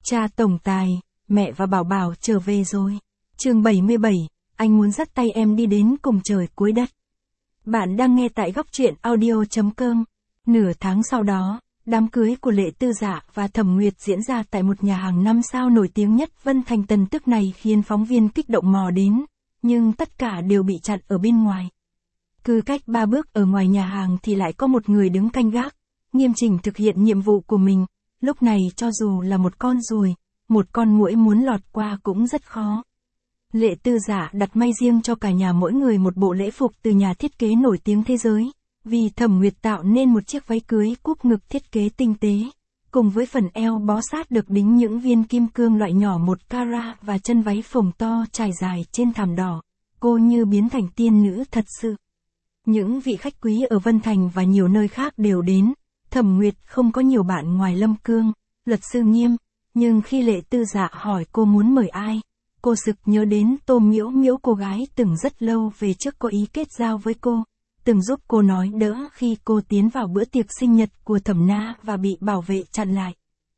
Cha tổng tài, mẹ và Bảo Bảo trở về rồi. Chương 77, anh muốn dắt tay em đi đến cùng trời cuối đất. Bạn đang nghe tại góc truyện audio.com. Nửa tháng sau đó, đám cưới của Lệ Tư Dạ và Thẩm Nguyệt diễn ra tại một nhà hàng 5 sao nổi tiếng nhất Vân Thành. Tin tức này khiến phóng viên kích động mò đến, nhưng tất cả đều bị chặn ở bên ngoài. Cứ cách 3 bước ở ngoài nhà hàng thì lại có một người đứng canh gác, nghiêm chỉnh thực hiện nhiệm vụ của mình. Lúc này cho dù là một con ruồi, một con muỗi muốn lọt qua cũng rất khó. Lệ Tư Dạ đặt may riêng cho cả nhà mỗi người một bộ lễ phục từ nhà thiết kế nổi tiếng thế giới, vì Thẩm Nguyệt tạo nên một chiếc váy cưới cúp ngực thiết kế tinh tế, cùng với phần eo bó sát được đính những viên kim cương loại nhỏ 1 carat và chân váy phồng to trải dài trên thảm đỏ. Cô như biến thành tiên nữ thật sự. Những vị khách quý ở Vân Thành và nhiều nơi khác đều đến. Thẩm Nguyệt không có nhiều bạn ngoài Lâm Cương, luật sư Nghiêm, nhưng khi Lệ Tư Dạ hỏi cô muốn mời ai, cô sực nhớ đến Tô Miễu Miễu, cô gái từng rất lâu về trước có ý kết giao với cô, từng giúp cô nói đỡ khi cô tiến vào bữa tiệc sinh nhật của Thẩm Na và bị bảo vệ chặn lại.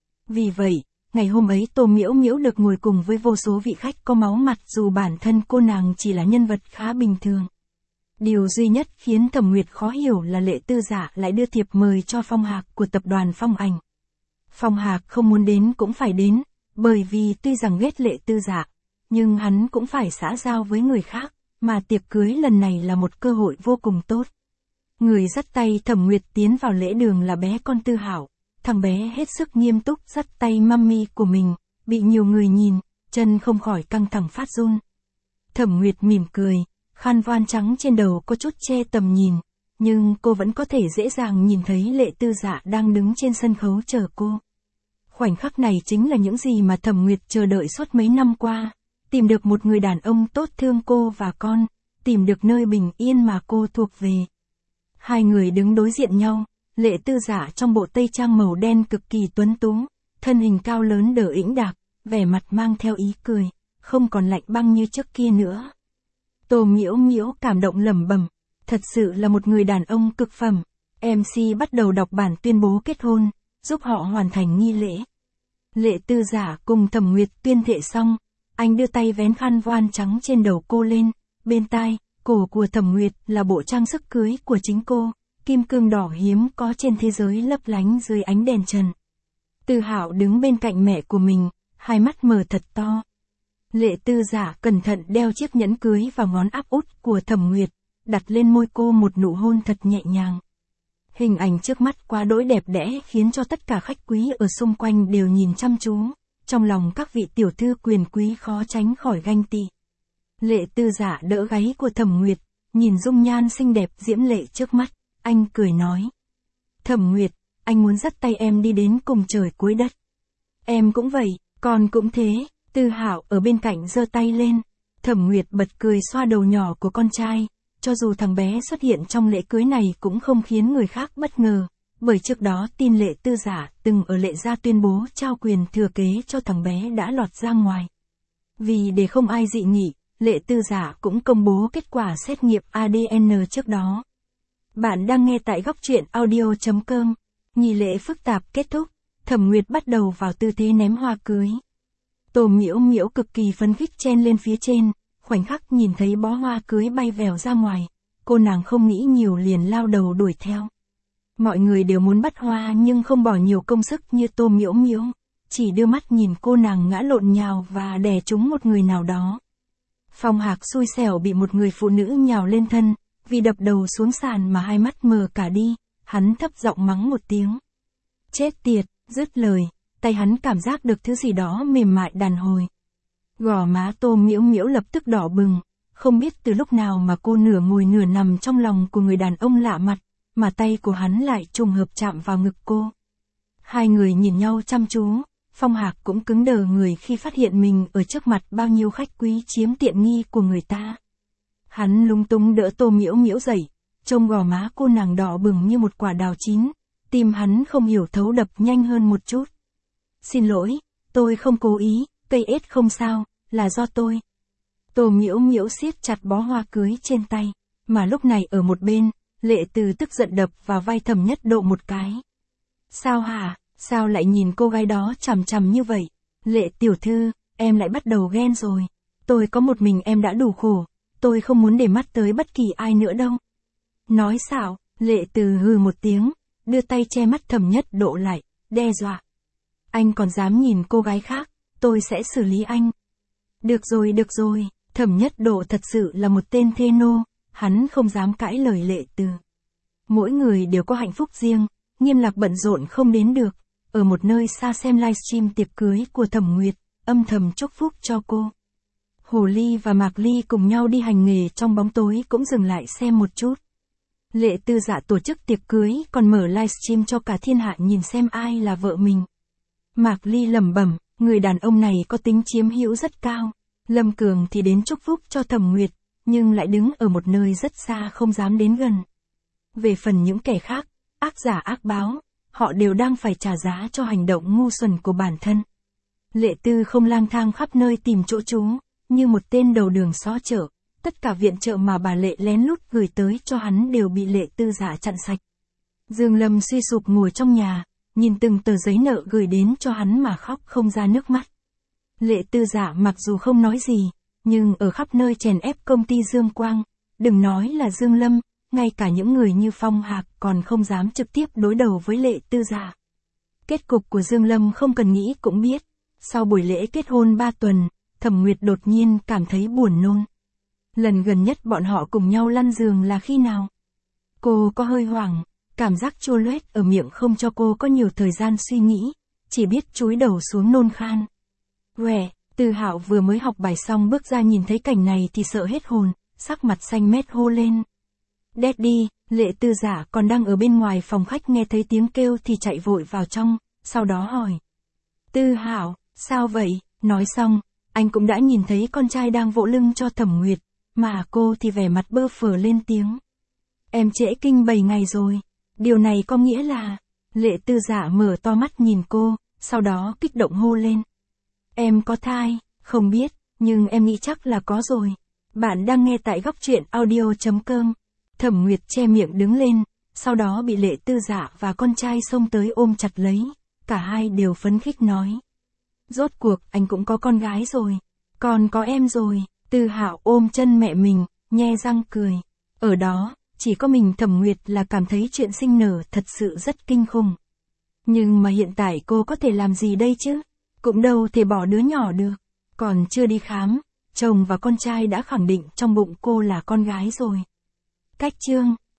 Vì vậy, ngày hôm ấy Tô Miễu Miễu được ngồi cùng với vô số vị khách có máu mặt dù bản thân cô nàng chỉ là nhân vật khá bình thường. Điều duy nhất khiến Thẩm Nguyệt khó hiểu là Lệ Tư Dạ lại đưa thiệp mời cho Phong Hạc của tập đoàn Phong Ảnh. Phong Hạc không muốn đến cũng phải đến, bởi vì tuy rằng ghét Lệ Tư Dạ, nhưng hắn cũng phải xã giao với người khác, mà tiệc cưới lần này là một cơ hội vô cùng tốt. Người dắt tay Thẩm Nguyệt tiến vào lễ đường là bé con Tư Hảo, thằng bé hết sức nghiêm túc dắt tay mummy của mình, bị nhiều người nhìn, chân không khỏi căng thẳng phát run. Thẩm Nguyệt mỉm cười. Khăn voan trắng trên đầu có chút che tầm nhìn, nhưng cô vẫn có thể dễ dàng nhìn thấy Lệ Tư Dạ đang đứng trên sân khấu chờ cô. Khoảnh khắc này chính là những gì mà Thẩm Nguyệt chờ đợi suốt mấy năm qua, tìm được một người đàn ông tốt thương cô và con, tìm được nơi bình yên mà cô thuộc về. Hai người đứng đối diện nhau, Lệ Tư Dạ trong bộ tây trang màu đen cực kỳ tuấn tú, thân hình cao lớn đỡ ĩnh đạc, vẻ mặt mang theo ý cười, không còn lạnh băng như trước kia nữa. Tô Miễu Miễu cảm động lẩm bẩm, thật sự là một người đàn ông cực phẩm. MC bắt đầu đọc bản tuyên bố kết hôn, giúp họ hoàn thành nghi lễ. Lệ Tư Dạ cùng Thẩm Nguyệt tuyên thệ xong, anh đưa tay vén khăn voan trắng trên đầu cô lên, bên tai, cổ của Thẩm Nguyệt là bộ trang sức cưới của chính cô, kim cương đỏ hiếm có trên thế giới lấp lánh dưới ánh đèn trần. Tư Hạo đứng bên cạnh mẹ của mình, hai mắt mở thật to. Lệ Tư Dạ cẩn thận đeo chiếc nhẫn cưới vào ngón áp út của Thẩm Nguyệt, đặt lên môi cô một nụ hôn thật nhẹ nhàng. Hình ảnh trước mắt quá đỗi đẹp đẽ khiến cho tất cả khách quý ở xung quanh đều nhìn chăm chú, trong lòng các vị tiểu thư quyền quý khó tránh khỏi ganh tị. Lệ Tư Dạ đỡ gáy của Thẩm Nguyệt, nhìn dung nhan xinh đẹp diễm lệ trước mắt, anh cười nói. Thẩm Nguyệt, anh muốn dắt tay em đi đến cùng trời cuối đất. Em cũng vậy, con cũng thế. Tư Hạo ở bên cạnh giơ tay lên, Thẩm Nguyệt bật cười xoa đầu nhỏ của con trai, cho dù thằng bé xuất hiện trong lễ cưới này cũng không khiến người khác bất ngờ, bởi trước đó tin Lệ Tư Dạ từng ở Lệ gia tuyên bố trao quyền thừa kế cho thằng bé đã lọt ra ngoài. Vì để không ai dị nghị, Lệ Tư Dạ cũng công bố kết quả xét nghiệm ADN trước đó. Bạn đang nghe tại góc truyện audio.com, nghi lễ phức tạp kết thúc, Thẩm Nguyệt bắt đầu vào tư thế ném hoa cưới. Tô Miễu Miễu cực kỳ phấn khích chen lên phía trên, khoảnh khắc nhìn thấy bó hoa cưới bay vèo ra ngoài, cô nàng không nghĩ nhiều liền lao đầu đuổi theo. Mọi người đều muốn bắt hoa nhưng không bỏ nhiều công sức như Tô Miễu Miễu, chỉ đưa mắt nhìn cô nàng ngã lộn nhào và đè trúng một người nào đó. Phong Hạc xui xẻo bị một người phụ nữ nhào lên thân, vì đập đầu xuống sàn mà hai mắt mờ cả đi, hắn thấp giọng mắng một tiếng. Chết tiệt, dứt lời. Tay hắn cảm giác được thứ gì đó mềm mại đàn hồi. Gò má Tô Miễu Miễu lập tức đỏ bừng, không biết từ lúc nào mà cô nửa ngồi nửa nằm trong lòng của người đàn ông lạ mặt, mà tay của hắn lại trùng hợp chạm vào ngực cô. Hai người nhìn nhau chăm chú, Phong Hạc cũng cứng đờ người khi phát hiện mình ở trước mặt bao nhiêu khách quý chiếm tiện nghi của người ta. Hắn lúng túng đỡ Tô Miễu Miễu dậy, trông gò má cô nàng đỏ bừng như một quả đào chín, tim hắn không hiểu thấu đập nhanh hơn một chút. Xin lỗi, tôi không cố ý, cây ết không sao, là do tôi. Tô Miễu Miễu siết chặt bó hoa cưới trên tay, mà lúc này ở một bên, Lệ Từ tức giận đập vào vai Thẩm Nhất Độ một cái. Sao hả, sao lại nhìn cô gái đó chằm chằm như vậy? Lệ tiểu thư, em lại bắt đầu ghen rồi. Tôi có một mình em đã đủ khổ, tôi không muốn để mắt tới bất kỳ ai nữa đâu. Nói xạo, Lệ Từ hừ một tiếng, đưa tay che mắt Thẩm Nhất Độ lại, đe dọa. Anh còn dám nhìn cô gái khác, tôi sẽ xử lý anh. Được rồi, Thẩm Nhất Độ thật sự là một tên thê nô, hắn không dám cãi lời Lệ Từ. Mỗi người đều có hạnh phúc riêng, Nghiêm Lạc bận rộn không đến được, ở một nơi xa xem livestream tiệc cưới của Thẩm Nguyệt, âm thầm chúc phúc cho cô. Hồ Ly và Mạc Ly cùng nhau đi hành nghề trong bóng tối cũng dừng lại xem một chút. Lệ Tư Dạ tổ chức tiệc cưới còn mở livestream cho cả thiên hạ nhìn xem ai là vợ mình. Mạc Ly lẩm bẩm, người đàn ông này có tính chiếm hữu rất cao. Lâm Cường thì đến chúc phúc cho Thẩm Nguyệt, nhưng lại đứng ở một nơi rất xa không dám đến gần. Về phần những kẻ khác, ác giả ác báo, họ đều đang phải trả giá cho hành động ngu xuẩn của bản thân. Lệ Tư không lang thang khắp nơi tìm chỗ trú, như một tên đầu đường xó chợ, tất cả viện trợ mà bà Lệ lén lút gửi tới cho hắn đều bị Lệ Tư Dạ chặn sạch. Dương Lâm suy sụp ngồi trong nhà, nhìn từng tờ giấy nợ gửi đến cho hắn mà khóc không ra nước mắt. Lệ Tư Dạ mặc dù không nói gì, nhưng ở khắp nơi chèn ép công ty Dương Quang, đừng nói là Dương Lâm, ngay cả những người như Phong Hạc còn không dám trực tiếp đối đầu với Lệ Tư Dạ. Kết cục của Dương Lâm không cần nghĩ cũng biết, sau buổi lễ kết hôn 3 tuần, Thẩm Nguyệt đột nhiên cảm thấy buồn nôn. Lần gần nhất bọn họ cùng nhau lăn giường là khi nào? Cô có hơi hoảng, cảm giác chua loét ở miệng không cho cô có nhiều thời gian suy nghĩ, chỉ biết chúi đầu xuống nôn khan. Quẻ, Từ Hạo vừa mới học bài xong bước ra nhìn thấy cảnh này thì sợ hết hồn, sắc mặt xanh mét hô lên. Daddy, Lệ Tư Dạ còn đang ở bên ngoài phòng khách nghe thấy tiếng kêu thì chạy vội vào trong, sau đó hỏi. Tư Hạo, sao vậy? Nói xong, anh cũng đã nhìn thấy con trai đang vỗ lưng cho Thẩm Nguyệt, mà cô thì vẻ mặt bơ phờ lên tiếng. Em trễ kinh 7 ngày rồi. Điều này có nghĩa là... Lệ Tư Dạ mở to mắt nhìn cô, sau đó kích động hô lên. Em có thai, không biết, nhưng em nghĩ chắc là có rồi. Bạn đang nghe tại góc truyện audio.com. Thẩm Nguyệt che miệng đứng lên, sau đó bị Lệ Tư Dạ và con trai xông tới ôm chặt lấy, cả hai đều phấn khích nói. Rốt cuộc anh cũng có con gái rồi, còn có em rồi. Tư Hạo ôm chân mẹ mình, nhe răng cười. Ở đó, chỉ có mình Thẩm Nguyệt là cảm thấy chuyện sinh nở thật sự rất kinh khủng. Nhưng mà hiện tại cô có thể làm gì đây chứ? Cũng đâu thể bỏ đứa nhỏ được. Còn chưa đi khám, chồng và con trai đã khẳng định trong bụng cô là con gái rồi. Cách chương